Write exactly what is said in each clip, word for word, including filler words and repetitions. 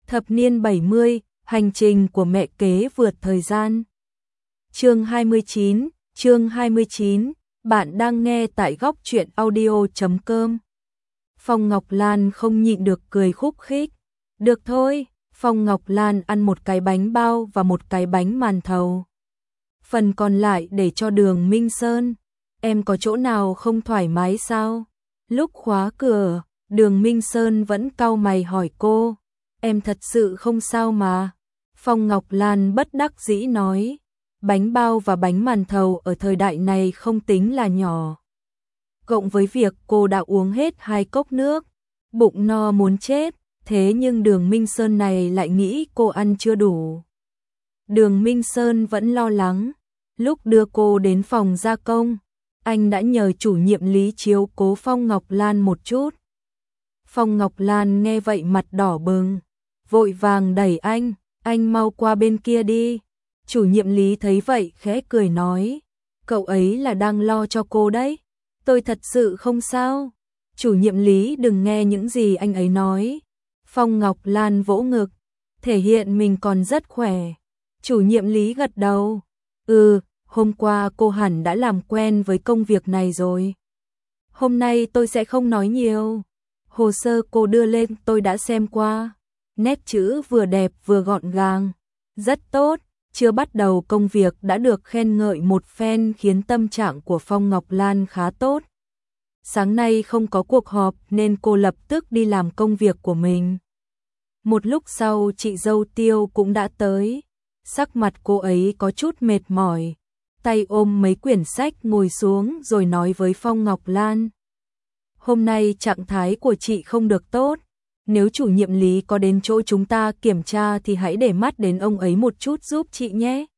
Thập niên bảy mươi, hành trình của mẹ kế vượt thời gian. Chương hai mươi chín, chương hai mươi chín, bạn đang nghe tại góc truyện audio chấm com. Phong Ngọc Lan không nhịn được cười khúc khích. Được thôi, Phong Ngọc Lan ăn một cái bánh bao và một cái bánh màn thầu. Phần còn lại để cho Đường Minh Sơn. Em có chỗ nào không thoải mái sao? Lúc khóa cửa, Đường Minh Sơn vẫn cau mày hỏi cô. Em thật sự không sao mà. Phong Ngọc Lan bất đắc dĩ nói. Bánh bao và bánh màn thầu ở thời đại này không tính là nhỏ. Cộng với việc cô đã uống hết hai cốc nước, bụng no muốn chết, thế nhưng Đường Minh Sơn này lại nghĩ cô ăn chưa đủ. Đường Minh Sơn vẫn lo lắng. Lúc đưa cô đến phòng gia công, anh đã nhờ chủ nhiệm Lý chiếu cố Phong Ngọc Lan một chút. Phong Ngọc Lan nghe vậy mặt đỏ bừng, vội vàng đẩy anh, anh mau qua bên kia đi. Chủ nhiệm Lý thấy vậy khẽ cười nói, cậu ấy là đang lo cho cô đấy, tôi thật sự không sao. Chủ nhiệm Lý đừng nghe những gì anh ấy nói. Phong Ngọc Lan vỗ ngực, thể hiện mình còn rất khỏe. Chủ nhiệm Lý gật đầu, ừ, hôm qua cô hẳn đã làm quen với công việc này rồi. Hôm nay tôi sẽ không nói nhiều. Hồ sơ cô đưa lên tôi đã xem qua. Nét chữ vừa đẹp vừa gọn gàng. Rất tốt, chưa bắt đầu công việc đã được khen ngợi một phen khiến tâm trạng của Phong Ngọc Lan khá tốt. Sáng nay không có cuộc họp nên cô lập tức đi làm công việc của mình. Một lúc sau chị dâu Tiêu cũng đã tới. Sắc mặt cô ấy có chút mệt mỏi. Tay ôm mấy quyển sách ngồi xuống rồi nói với Phong Ngọc Lan. Hôm nay trạng thái của chị không được tốt. Nếu chủ nhiệm Lý có đến chỗ chúng ta kiểm tra thì hãy để mắt đến ông ấy một chút giúp chị nhé.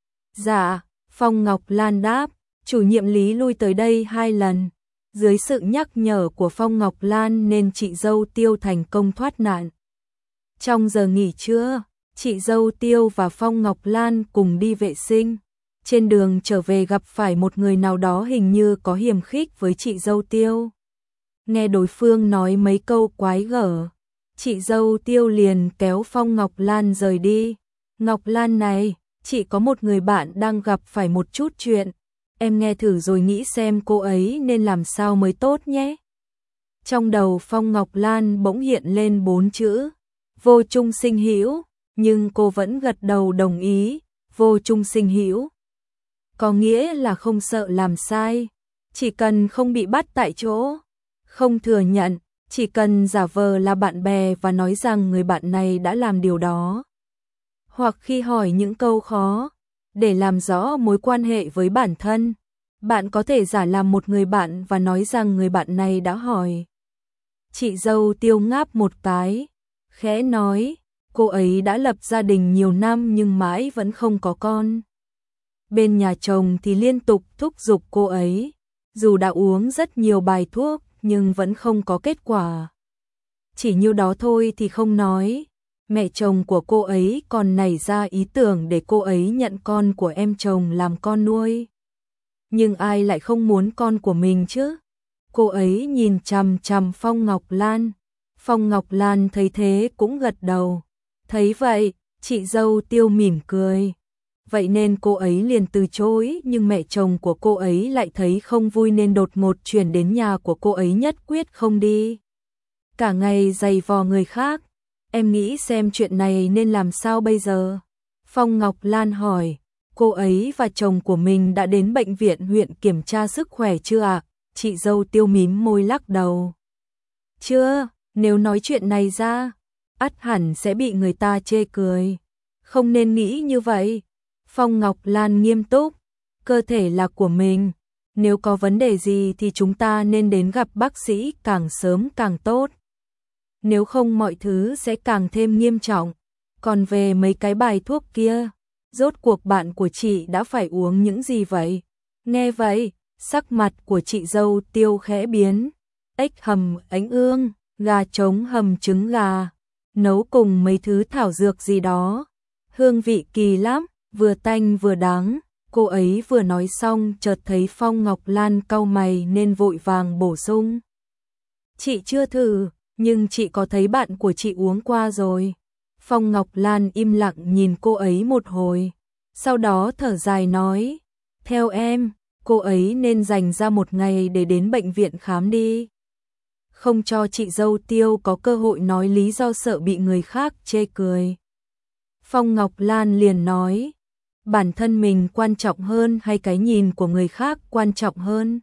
Dạ, Phong Ngọc Lan đáp, chủ nhiệm Lý lui tới đây hai lần. Dưới sự nhắc nhở của Phong Ngọc Lan nên chị dâu Tiêu thành công thoát nạn. Trong giờ nghỉ trưa, chị dâu Tiêu và Phong Ngọc Lan cùng đi vệ sinh. Trên đường trở về gặp phải một người nào đó hình như có hiềm khích với chị dâu Tiêu. Nghe đối phương nói mấy câu quái gở, chị dâu Tiêu liền kéo Phong Ngọc Lan rời đi. Ngọc Lan này, chị có một người bạn đang gặp phải một chút chuyện. Em nghe thử rồi nghĩ xem cô ấy nên làm sao mới tốt nhé. Trong đầu Phong Ngọc Lan bỗng hiện lên bốn chữ. Vô chung sinh hữu, nhưng cô vẫn gật đầu đồng ý. Vô chung sinh hữu có nghĩa là không sợ làm sai, chỉ cần không bị bắt tại chỗ, không thừa nhận, chỉ cần giả vờ là bạn bè và nói rằng người bạn này đã làm điều đó. Hoặc khi hỏi những câu khó, để làm rõ mối quan hệ với bản thân, bạn có thể giả làm một người bạn và nói rằng người bạn này đã hỏi. Chị dâu Tiêu ngáp một cái, khẽ nói, cô ấy đã lập gia đình nhiều năm nhưng mãi vẫn không có con. Bên nhà chồng thì liên tục thúc giục cô ấy, dù đã uống rất nhiều bài thuốc nhưng vẫn không có kết quả. Chỉ nhiêu đó thôi thì không nói, mẹ chồng của cô ấy còn nảy ra ý tưởng để cô ấy nhận con của em chồng làm con nuôi. Nhưng ai lại không muốn con của mình chứ? Cô ấy nhìn chằm chằm Phong Ngọc Lan. Phong Ngọc Lan thấy thế cũng gật đầu. Thấy vậy, chị dâu Tiêu mỉm cười. Vậy nên cô ấy liền từ chối, nhưng mẹ chồng của cô ấy lại thấy không vui nên đột ngột chuyển đến nhà của cô ấy nhất quyết không đi. Cả ngày giày vò người khác, em nghĩ xem chuyện này nên làm sao bây giờ? Phong Ngọc Lan hỏi, cô ấy và chồng của mình đã đến bệnh viện huyện kiểm tra sức khỏe chưa ạ? Chị dâu Tiêu mím môi lắc đầu. Chưa, nếu nói chuyện này ra, ắt hẳn sẽ bị người ta chê cười. Không nên nghĩ như vậy. Phong Ngọc Lan nghiêm túc, cơ thể là của mình, nếu có vấn đề gì thì chúng ta nên đến gặp bác sĩ càng sớm càng tốt. Nếu không mọi thứ sẽ càng thêm nghiêm trọng. Còn về mấy cái bài thuốc kia, rốt cuộc bạn của chị đã phải uống những gì vậy? Nghe vậy, sắc mặt của chị dâu Tiêu khẽ biến. Ếch hầm ánh ương, gà trống hầm trứng gà, nấu cùng mấy thứ thảo dược gì đó. Hương vị kỳ lắm. Vừa tanh vừa đắng, cô ấy vừa nói xong chợt thấy Phong Ngọc Lan cau mày nên vội vàng bổ sung. Chị chưa thử, nhưng chị có thấy bạn của chị uống qua rồi. Phong Ngọc Lan im lặng nhìn cô ấy một hồi, sau đó thở dài nói, theo em, cô ấy nên dành ra một ngày để đến bệnh viện khám đi. Không cho chị dâu Tiêu có cơ hội nói lý do sợ bị người khác chê cười. Phong Ngọc Lan liền nói, bản thân mình quan trọng hơn hay cái nhìn của người khác quan trọng hơn?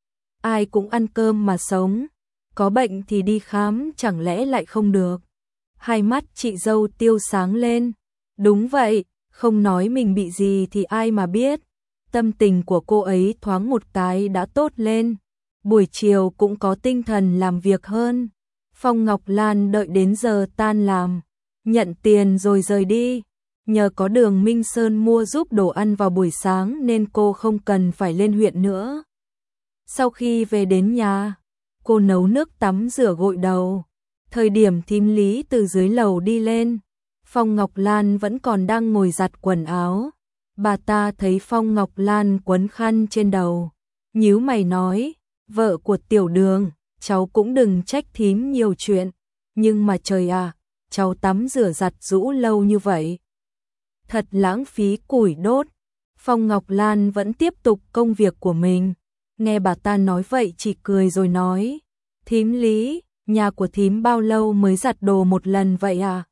Ai cũng ăn cơm mà sống, có bệnh thì đi khám chẳng lẽ lại không được? Hai mắt chị dâu Tiêu sáng lên, đúng vậy, không nói mình bị gì thì ai mà biết. Tâm tình của cô ấy thoáng một cái đã tốt lên, buổi chiều cũng có tinh thần làm việc hơn. Phong Ngọc Lan đợi đến giờ tan làm, nhận tiền rồi rời đi. Nhờ có Đường Minh Sơn mua giúp đồ ăn vào buổi sáng nên cô không cần phải lên huyện nữa. Sau khi về đến nhà, cô nấu nước tắm rửa gội đầu. Thời điểm thím Lý từ dưới lầu đi lên, Phong Ngọc Lan vẫn còn đang ngồi giặt quần áo. Bà ta thấy Phong Ngọc Lan quấn khăn trên đầu, nhíu mày nói, vợ của Tiểu Đường, cháu cũng đừng trách thím nhiều chuyện, nhưng mà trời à, cháu tắm rửa giặt rũ lâu như vậy, thật lãng phí củi đốt. Phong Ngọc Lan vẫn tiếp tục công việc của mình, nghe bà ta nói vậy chỉ cười rồi nói, thím Lý, nhà của thím bao lâu mới giặt đồ một lần vậy à?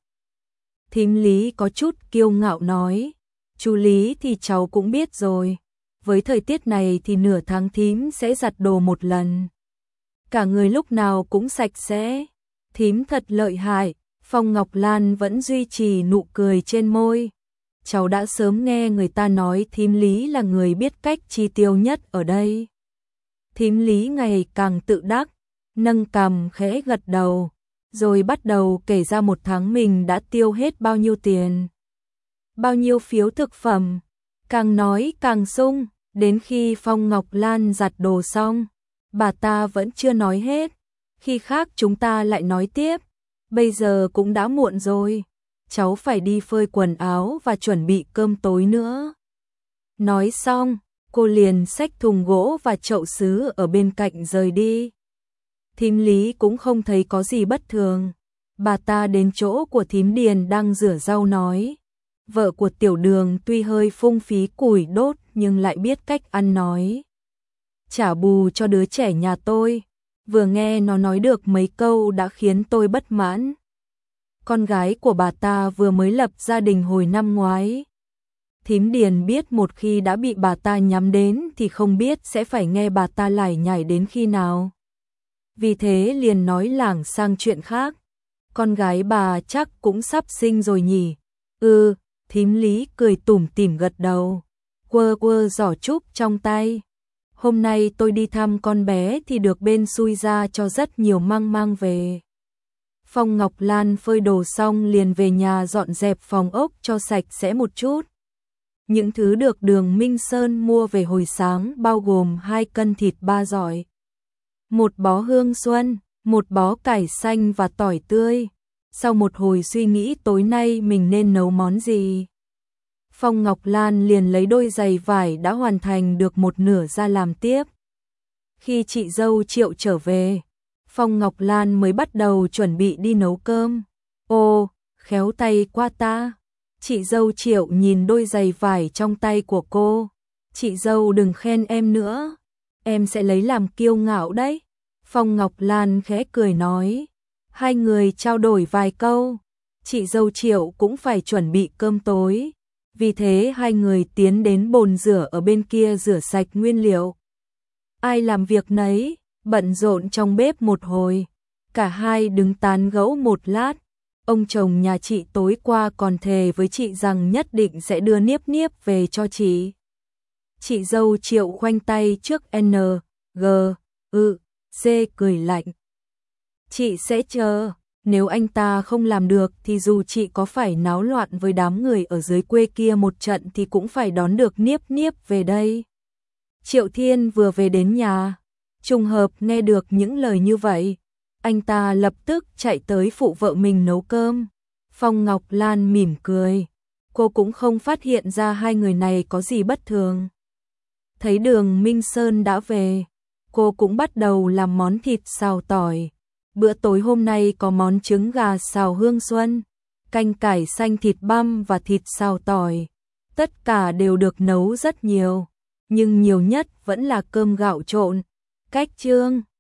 Thím Lý có chút kiêu ngạo nói, chú Lý thì cháu cũng biết rồi, với thời tiết này thì nửa tháng thím sẽ giặt đồ một lần. Cả người lúc nào cũng sạch sẽ, thím thật lợi hại. Phong Ngọc Lan vẫn duy trì nụ cười trên môi. Cháu đã sớm nghe người ta nói thím Lý là người biết cách chi tiêu nhất ở đây. Thím Lý ngày càng tự đắc, nâng cằm khẽ gật đầu, rồi bắt đầu kể ra một tháng mình đã tiêu hết bao nhiêu tiền, bao nhiêu phiếu thực phẩm, càng nói càng sung, đến khi Phong Ngọc Lan giặt đồ xong, bà ta vẫn chưa nói hết, khi khác chúng ta lại nói tiếp, bây giờ cũng đã muộn rồi, cháu phải đi phơi quần áo và chuẩn bị cơm tối nữa. Nói xong, cô liền xách thùng gỗ và chậu sứ ở bên cạnh rời đi. Thím Lý cũng không thấy có gì bất thường, bà ta đến chỗ của thím Điền đang rửa rau nói, vợ của Tiểu Đường tuy hơi phung phí củi đốt nhưng lại biết cách ăn nói. Trả bù cho đứa trẻ nhà tôi, vừa nghe nó nói được mấy câu đã khiến tôi bất mãn. Con gái của bà ta vừa mới lập gia đình hồi năm ngoái. Thím Điền biết một khi đã bị bà ta nhắm đến thì không biết sẽ phải nghe bà ta lải nhải đến khi nào. Vì thế liền nói lảng sang chuyện khác. Con gái bà chắc cũng sắp sinh rồi nhỉ? Ừ, thím Lý cười tủm tỉm gật đầu, quơ quơ giỏ trúc trong tay. Hôm nay tôi đi thăm con bé thì được bên xui ra cho rất nhiều măng mang về. Phong Ngọc Lan phơi đồ xong liền về nhà dọn dẹp phòng ốc cho sạch sẽ một chút. Những thứ được Đường Minh Sơn mua về hồi sáng bao gồm hai cân thịt ba giỏi, một bó hương xuân, một bó cải xanh và tỏi tươi. Sau một hồi suy nghĩ tối nay mình nên nấu món gì, Phong Ngọc Lan liền lấy đôi giày vải đã hoàn thành được một nửa ra làm tiếp. Khi chị dâu Triệu trở về, Phong Ngọc Lan mới bắt đầu chuẩn bị đi nấu cơm. Ô, khéo tay qua ta. Chị dâu Triệu nhìn đôi giày vải trong tay của cô. Chị dâu đừng khen em nữa, em sẽ lấy làm kiêu ngạo đấy. Phong Ngọc Lan khẽ cười nói. Hai người trao đổi vài câu. Chị dâu Triệu cũng phải chuẩn bị cơm tối. Vì thế hai người tiến đến bồn rửa ở bên kia rửa sạch nguyên liệu. Ai làm việc nấy, bận rộn trong bếp một hồi. Cả hai đứng tán gẫu một lát. Ông chồng nhà chị tối qua còn thề với chị rằng nhất định sẽ đưa Niếp Niếp về cho chị. Chị dâu Triệu khoanh tay trước N, G, ư, C cười lạnh. Chị sẽ chờ, nếu anh ta không làm được thì dù chị có phải náo loạn với đám người ở dưới quê kia một trận thì cũng phải đón được Niếp Niếp về đây. Triệu Thiên vừa về đến nhà, trùng hợp nghe được những lời như vậy. Anh ta lập tức chạy tới phụ vợ mình nấu cơm. Phong Ngọc Lan mỉm cười. Cô cũng không phát hiện ra hai người này có gì bất thường. Thấy Đường Minh Sơn đã về, cô cũng bắt đầu làm món thịt xào tỏi. Bữa tối hôm nay có món trứng gà xào hương xuân. canh cải xanh thịt băm và thịt xào tỏi. Tất cả đều được nấu rất nhiều, nhưng nhiều nhất vẫn là cơm gạo trộn. Cách chương